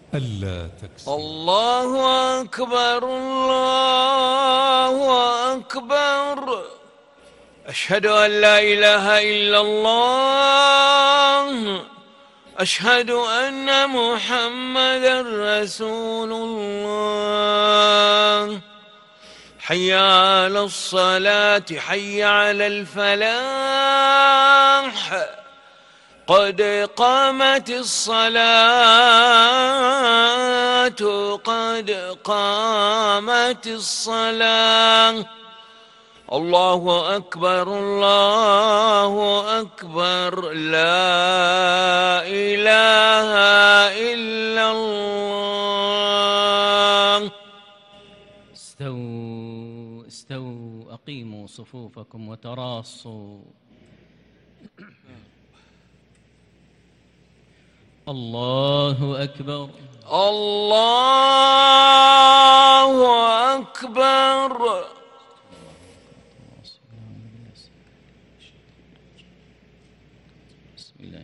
ألا تكسر. الله أكبر الله أكبر. أشهد أن لا إله إلا الله. أشهد أن محمدا رسول الله. حي على الصلاة حي على الفلاح. قد قامت الصلاة قد قامت الصلاة. الله أكبر الله أكبر. لا إله إلا الله. استووا استووا، أقيموا صفوفكم وتراصوا. الله أكبر الله أكبر. بسم الله.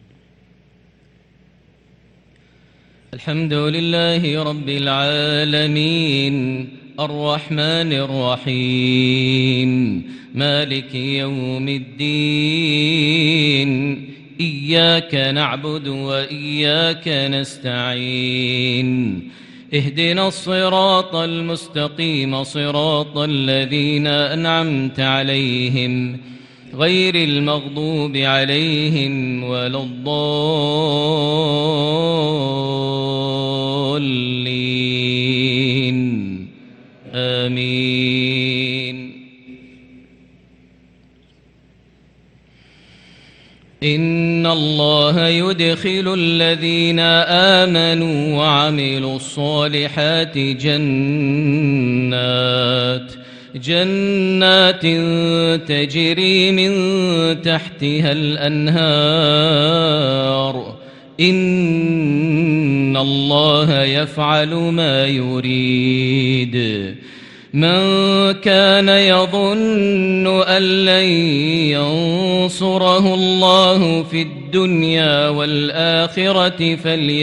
الحمد لله رب العالمين، الرحمن الرحيم، مالك يوم الدين. إياك نعبد وإياك نستعين. اهدنا الصراط المستقيم، صراط الذين أنعمت عليهم غير المغضوب عليهم ولا الضالين. آمين. إن الله يدخل الذين آمنوا وعملوا الصالحات جنات تجري من تحتها الأنهار. إن الله يفعل ما يريد. من كان يظن أن لن ينصره الله في الدنيا والآخرة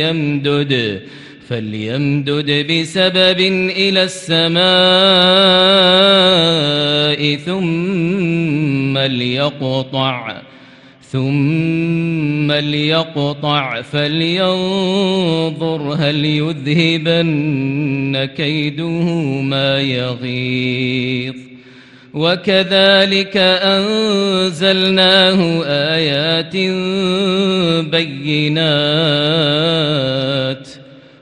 فليمدد بسبب إلى السماء ثم ليقطع فلينظر هل يذهبن كيده ما يغيظ. وكذلك أنزلناه آيات بينات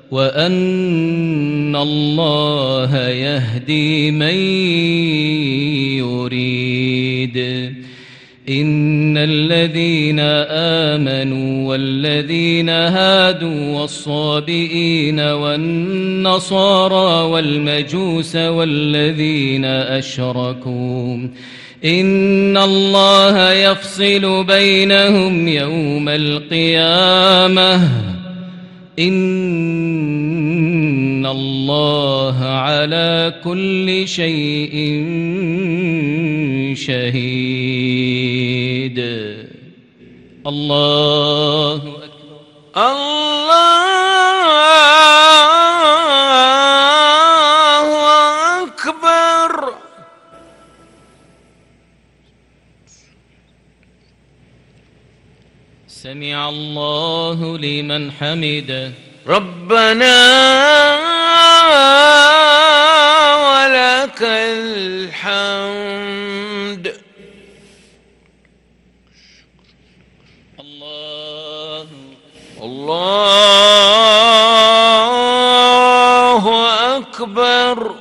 وأن الله يهدي من يريد. إن الذين آمنوا والذين هادوا والصابئين والنصارى والمجوس والذين أشركوا إن الله يفصل بينهم يوم القيامة. إن الله على كل شيء شهيد. الله أكبر الله أكبر. سمع الله لمن حمده. ربنا ولك الحمد. الله أكبر.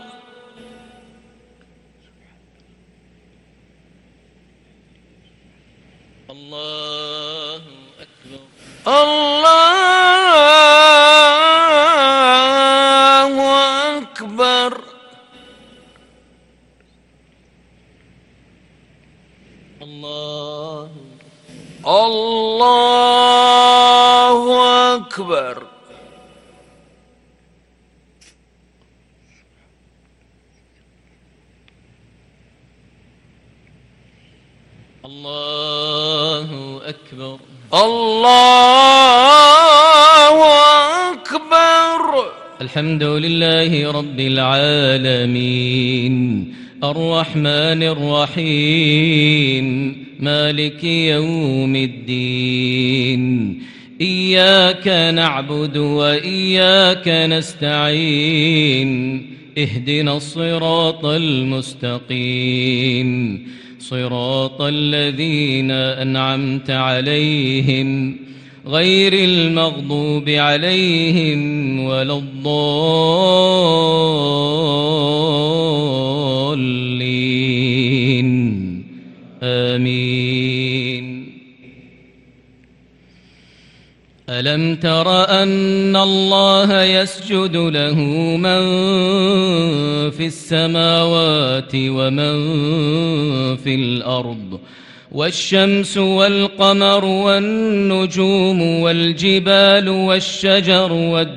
الله أكبر. الله أكبر. الله أكبر. الله أكبر. الله أكبر. الحمد لله رب العالمين الرحمن الرحيم مالك يوم الدين إياك نعبد وإياك نستعين اهدنا الصراط المستقيم صراط الذين أنعمت عليهم غير المغضوب عليهم ولا الضالين آمين. ألم تر أن الله يسجد له من في السماوات ومن في الأرض والشمس والقمر والنجوم والجبال والشجر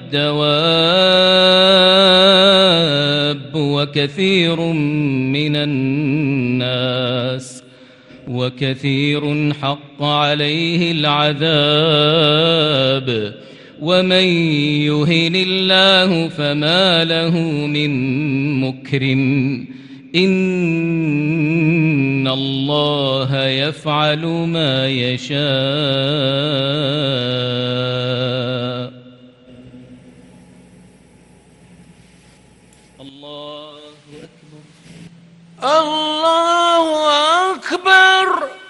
والدواب وكثير حق عليه العذاب ومن يهن الله فما له من مكرم إن الله يفعل ما يشاء. الله أكبر الله أكبر.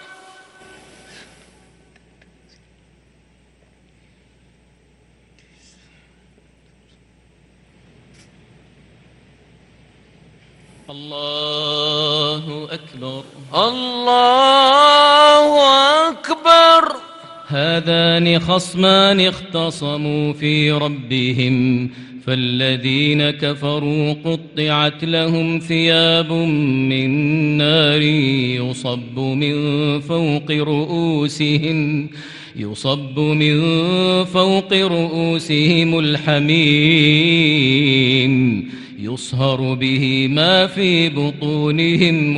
الله أكبر الله أكبر. هذان خصمان اختصموا في ربهم فالذين كفروا قطعت لهم ثياب من نار يصب من فوق رؤوسهم الحميم يصهر به ما في بطونهم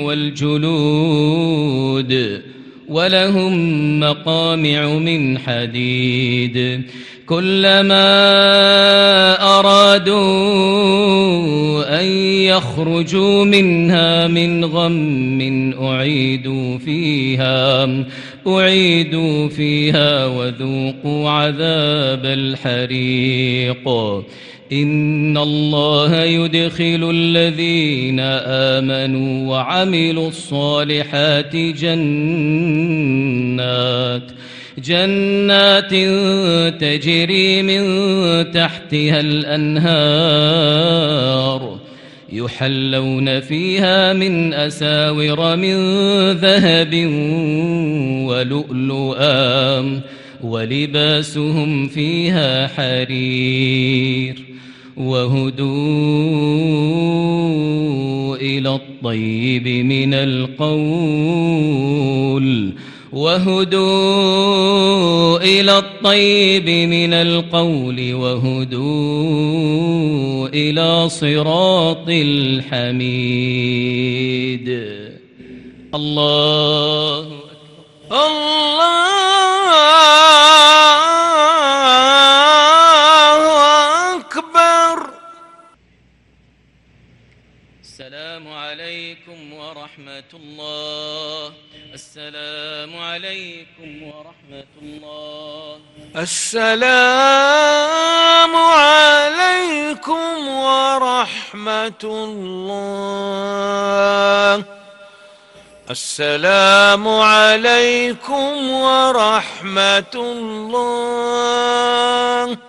والجلود ولهم مقامع من حديد كلما أرادوا أن يخرجوا منها من غم أعيدوا فيها وذوقوا عذاب الحريق. إن الله يدخل الذين آمنوا وعملوا الصالحات جنات تجري من تحتها الأنهار يحلون فيها من أساور من ذهب ولؤلؤا ولباسهم فيها حرير وهدوا إلى الطيب من القول وهدوا إلى صراط الحميد. الله الله أكبر. السلام عليكم ورحمة الله. السلام عليكم ورحمة الله. السلام عليكم ورحمة الله. السلام عليكم ورحمة الله.